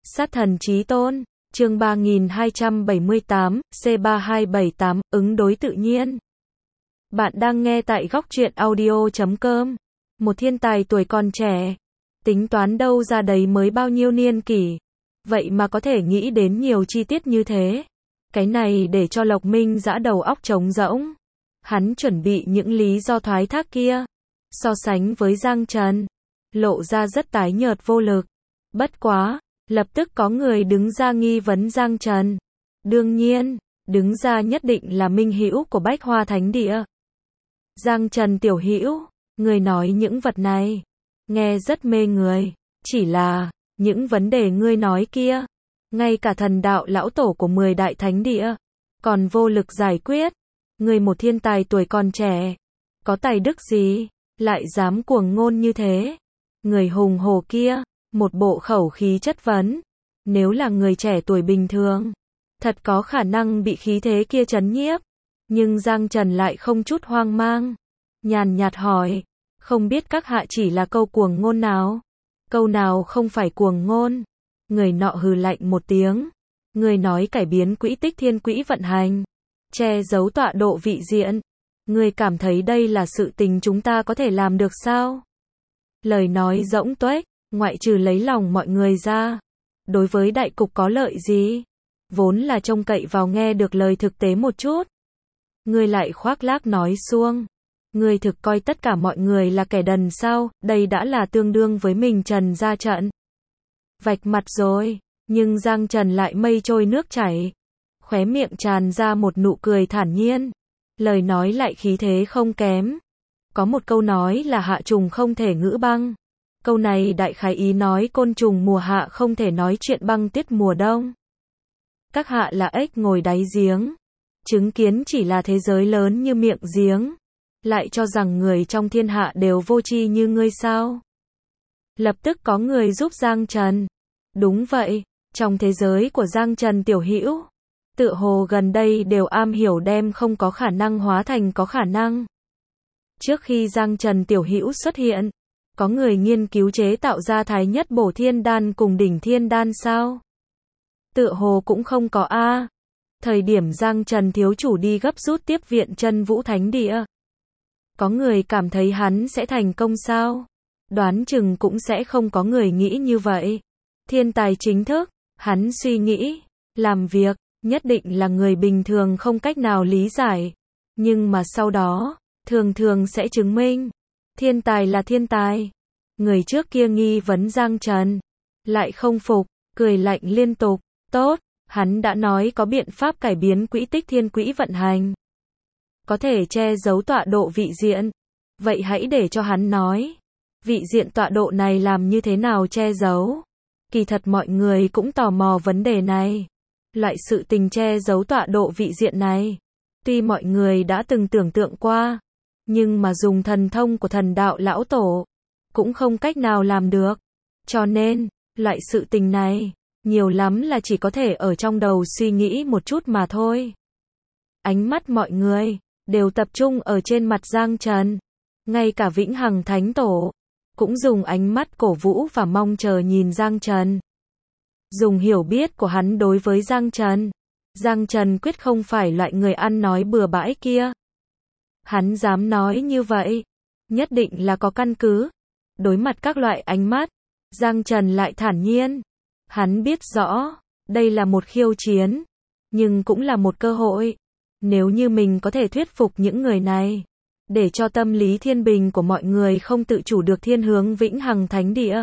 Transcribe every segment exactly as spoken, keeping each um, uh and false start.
Sát thần chí tôn, chương ba nghìn hai trăm bảy mươi tám, C ba hai bảy tám, ứng đối tự nhiên. Bạn đang nghe tại góc truyện audio chấm com. Một thiên tài tuổi còn trẻ, tính toán đâu ra đấy mới bao nhiêu niên kỷ, vậy mà có thể nghĩ đến nhiều chi tiết như thế. Cái này để cho Lộc Minh giã đầu óc trống rỗng. Hắn chuẩn bị những lý do thoái thác kia, so sánh với Giang Trần, lộ ra rất tái nhợt vô lực. Bất quá, lập tức có người đứng ra nghi vấn Giang Trần. Đương nhiên, đứng ra nhất định là minh hữu của Bách Hoa Thánh Địa. Giang Trần tiểu hữu, người nói những vật này, nghe rất mê người, chỉ là, những vấn đề ngươi nói kia, ngay cả thần đạo lão tổ của mười đại thánh địa, còn vô lực giải quyết. Ngươi một thiên tài tuổi còn trẻ, có tài đức gì, lại dám cuồng ngôn như thế. Người hùng hồ kia, một bộ khẩu khí chất vấn, nếu là người trẻ tuổi bình thường, thật có khả năng bị khí thế kia chấn nhiếp. Nhưng Giang Trần lại không chút hoang mang, nhàn nhạt hỏi, không biết các hạ chỉ là câu cuồng ngôn nào? Câu nào không phải cuồng ngôn? Người nọ hừ lạnh một tiếng, người nói cải biến quỹ tích thiên quỹ vận hành, che giấu tọa độ vị diện. Người cảm thấy đây là sự tình chúng ta có thể làm được sao? Lời nói rỗng tuếch, ngoại trừ lấy lòng mọi người ra, đối với đại cục có lợi gì? Vốn là trông cậy vào nghe được lời thực tế một chút. Người lại khoác lác nói suông. Người thực coi tất cả mọi người là kẻ đần sao? Đây đã là tương đương với mình Trần ra trận. Vạch mặt rồi, nhưng Giang Trần lại mây trôi nước chảy. Khóe miệng tràn ra một nụ cười thản nhiên. Lời nói lại khí thế không kém. Có một câu nói là hạ trùng không thể ngữ băng. Câu này đại khái ý nói côn trùng mùa hạ không thể nói chuyện băng tiết mùa đông. Các hạ là ếch ngồi đáy giếng, chứng kiến chỉ là thế giới lớn như miệng giếng, lại cho rằng người trong thiên hạ đều vô tri như ngươi sao? Lập tức có người giúp Giang Trần. Đúng vậy, trong thế giới của Giang Trần tiểu hữu, tựa hồ gần đây đều am hiểu đem không có khả năng hóa thành có khả năng. Trước khi Giang Trần tiểu hữu xuất hiện, có người nghiên cứu chế tạo ra thái nhất bổ thiên đan cùng đỉnh thiên đan sao? Tựa hồ cũng không có a. Thời điểm Giang Trần thiếu chủ đi gấp rút tiếp viện Chân Vũ Thánh Địa, có người cảm thấy hắn sẽ thành công sao? Đoán chừng cũng sẽ không có người nghĩ như vậy. Thiên tài chính thức, hắn suy nghĩ, làm việc, nhất định là người bình thường không cách nào lý giải. Nhưng mà sau đó, thường thường sẽ chứng minh, thiên tài là thiên tài. Người trước kia nghi vấn Giang Trần, lại không phục, cười lạnh liên tục. Tốt, hắn đã nói có biện pháp cải biến quỹ tích thiên quỹ vận hành, có thể che giấu tọa độ vị diện. Vậy hãy để cho hắn nói, vị diện tọa độ này làm như thế nào che giấu? Kỳ thật mọi người cũng tò mò vấn đề này. Loại sự tình che giấu tọa độ vị diện này, tuy mọi người đã từng tưởng tượng qua, nhưng mà dùng thần thông của thần đạo lão tổ, cũng không cách nào làm được. Cho nên, loại sự tình này, nhiều lắm là chỉ có thể ở trong đầu suy nghĩ một chút mà thôi. Ánh mắt mọi người đều tập trung ở trên mặt Giang Trần. Ngay cả Vĩnh Hằng Thánh Tổ cũng dùng ánh mắt cổ vũ và mong chờ nhìn Giang Trần. Dùng hiểu biết của hắn đối với Giang Trần, Giang Trần quyết không phải loại người ăn nói bừa bãi kia. Hắn dám nói như vậy, nhất định là có căn cứ. Đối mặt các loại ánh mắt, Giang Trần lại thản nhiên. Hắn biết rõ, đây là một khiêu chiến, nhưng cũng là một cơ hội. Nếu như mình có thể thuyết phục những người này, để cho tâm lý thiên bình của mọi người không tự chủ được thiên hướng Vĩnh Hằng Thánh Địa,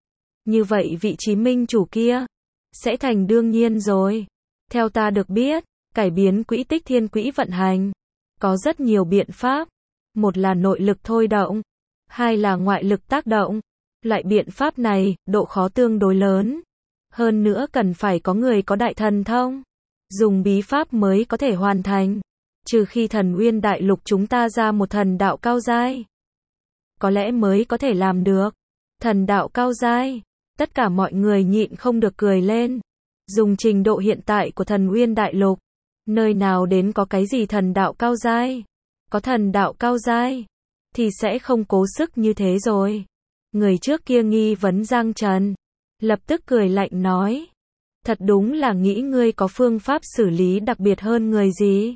như vậy vị trí minh chủ kia sẽ thành đương nhiên rồi. Theo ta được biết, cải biến quỹ tích thiên quỹ vận hành có rất nhiều biện pháp. Một là nội lực thôi động, hai là ngoại lực tác động. Loại biện pháp này, độ khó tương đối lớn. Hơn nữa cần phải có người có đại thần thông, dùng bí pháp mới có thể hoàn thành. Trừ khi Thần Uyên Đại Lục chúng ta ra một thần đạo cao giai, có lẽ mới có thể làm được. Thần đạo cao giai, tất cả mọi người nhịn không được cười lên. Dùng trình độ hiện tại của Thần Uyên Đại Lục, nơi nào đến có cái gì thần đạo cao giai? Có thần đạo cao giai, thì sẽ không cố sức như thế rồi. Người trước kia nghi vấn Giang Trần, lập tức cười lạnh nói. Thật đúng là nghĩ ngươi có phương pháp xử lý đặc biệt hơn người gì.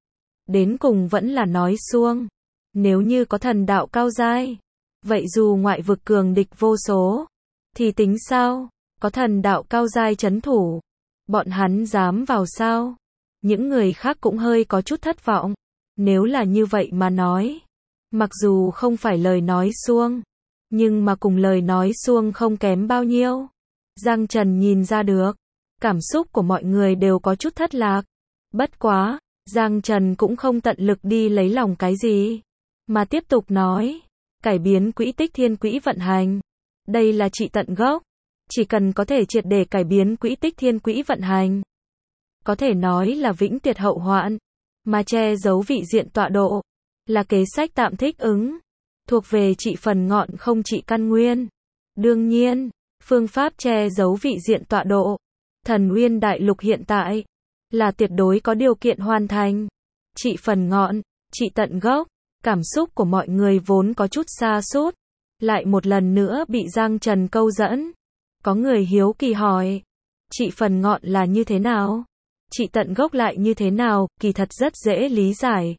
Đến cùng vẫn là nói suông. Nếu như có thần đạo cao giai, vậy dù ngoại vực cường địch vô số, thì tính sao? Có thần đạo cao giai trấn thủ, bọn hắn dám vào sao? Những người khác cũng hơi có chút thất vọng. Nếu là như vậy mà nói, mặc dù không phải lời nói suông, nhưng mà cùng lời nói suông không kém bao nhiêu. Giang Trần nhìn ra được, cảm xúc của mọi người đều có chút thất lạc. Bất quá, Giang Trần cũng không tận lực đi lấy lòng cái gì, mà tiếp tục nói, cải biến quỹ tích thiên quỹ vận hành. Đây là trị tận gốc, chỉ cần có thể triệt để cải biến quỹ tích thiên quỹ vận hành, có thể nói là vĩnh tuyệt hậu hoạn, mà che giấu vị diện tọa độ, là kế sách tạm thích ứng, thuộc về trị phần ngọn không trị căn nguyên. Đương nhiên, phương pháp che giấu vị diện tọa độ, Thần Uyên Đại Lục hiện tại, là tuyệt đối có điều kiện hoàn thành. Trị phần ngọn, trị tận gốc, cảm xúc của mọi người vốn có chút sa sút, lại một lần nữa bị Giang Trần câu dẫn. Có người hiếu kỳ hỏi, trị phần ngọn là như thế nào? Trị tận gốc lại như thế nào? Kỳ thật rất dễ lý giải.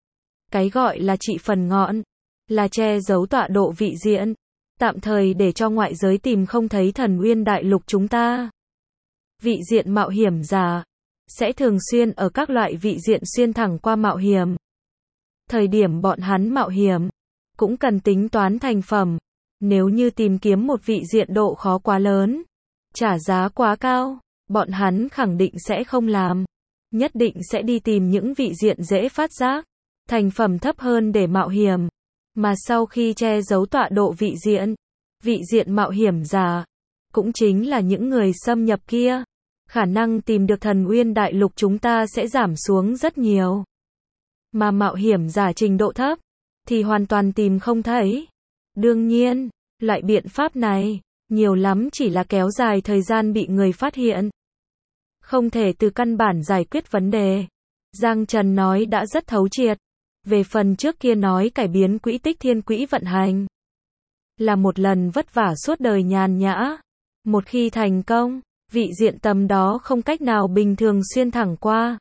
Cái gọi là trị phần ngọn, là che giấu tọa độ vị diện, tạm thời để cho ngoại giới tìm không thấy Thần Uyên Đại Lục chúng ta. Vị diện mạo hiểm giả, sẽ thường xuyên ở các loại vị diện xuyên thẳng qua mạo hiểm. Thời điểm bọn hắn mạo hiểm, cũng cần tính toán thành phẩm. Nếu như tìm kiếm một vị diện độ khó quá lớn, trả giá quá cao, bọn hắn khẳng định sẽ không làm. Nhất định sẽ đi tìm những vị diện dễ phát giác, thành phẩm thấp hơn để mạo hiểm. Mà sau khi che giấu tọa độ vị diện, vị diện mạo hiểm giả, cũng chính là những người xâm nhập kia, khả năng tìm được Thần Uyên Đại Lục chúng ta sẽ giảm xuống rất nhiều. Mà mạo hiểm giả trình độ thấp, thì hoàn toàn tìm không thấy. Đương nhiên, loại biện pháp này, nhiều lắm chỉ là kéo dài thời gian bị người phát hiện. Không thể từ căn bản giải quyết vấn đề. Giang Trần nói đã rất thấu triệt. Về phần trước kia nói cải biến quỹ tích thiên quỹ vận hành, là một lần vất vả suốt đời nhàn nhã. Một khi thành công, vị diện tầm đó không cách nào bình thường xuyên thẳng qua.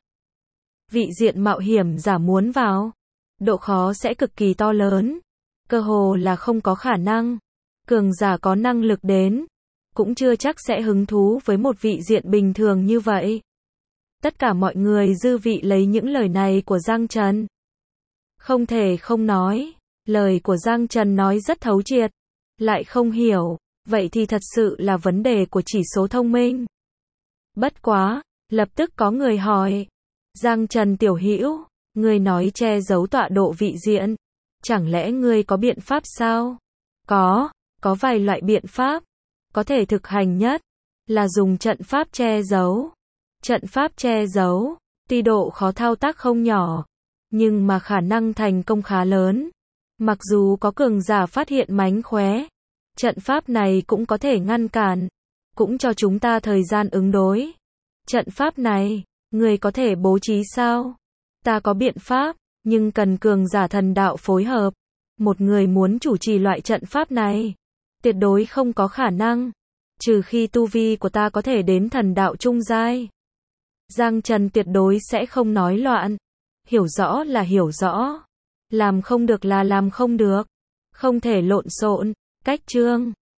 Vị diện mạo hiểm giả muốn vào, độ khó sẽ cực kỳ to lớn, cơ hồ là không có khả năng. Cường giả có năng lực đến, cũng chưa chắc sẽ hứng thú với một vị diện bình thường như vậy. Tất cả mọi người dư vị lấy những lời này của Giang Trần. Không thể không nói, lời của Giang Trần nói rất thấu triệt, lại không hiểu, vậy thì thật sự là vấn đề của chỉ số thông minh. Bất quá, lập tức có người hỏi, Giang Trần tiểu hữu, ngươi nói che giấu tọa độ vị diện, chẳng lẽ ngươi có biện pháp sao? Có, có vài loại biện pháp, có thể thực hành nhất, là dùng trận pháp che giấu. Trận pháp che giấu, tuy độ khó thao tác không nhỏ, nhưng mà khả năng thành công khá lớn. Mặc dù có cường giả phát hiện mánh khóe, trận pháp này cũng có thể ngăn cản, cũng cho chúng ta thời gian ứng đối. Trận pháp này, người có thể bố trí sao? Ta có biện pháp, nhưng cần cường giả thần đạo phối hợp. Một người muốn chủ trì loại trận pháp này, tuyệt đối không có khả năng, trừ khi tu vi của ta có thể đến thần đạo trung giai. Giang Trần tuyệt đối sẽ không nói loạn, hiểu rõ là hiểu rõ, làm không được là làm không được, không thể lộn xộn. Cách chương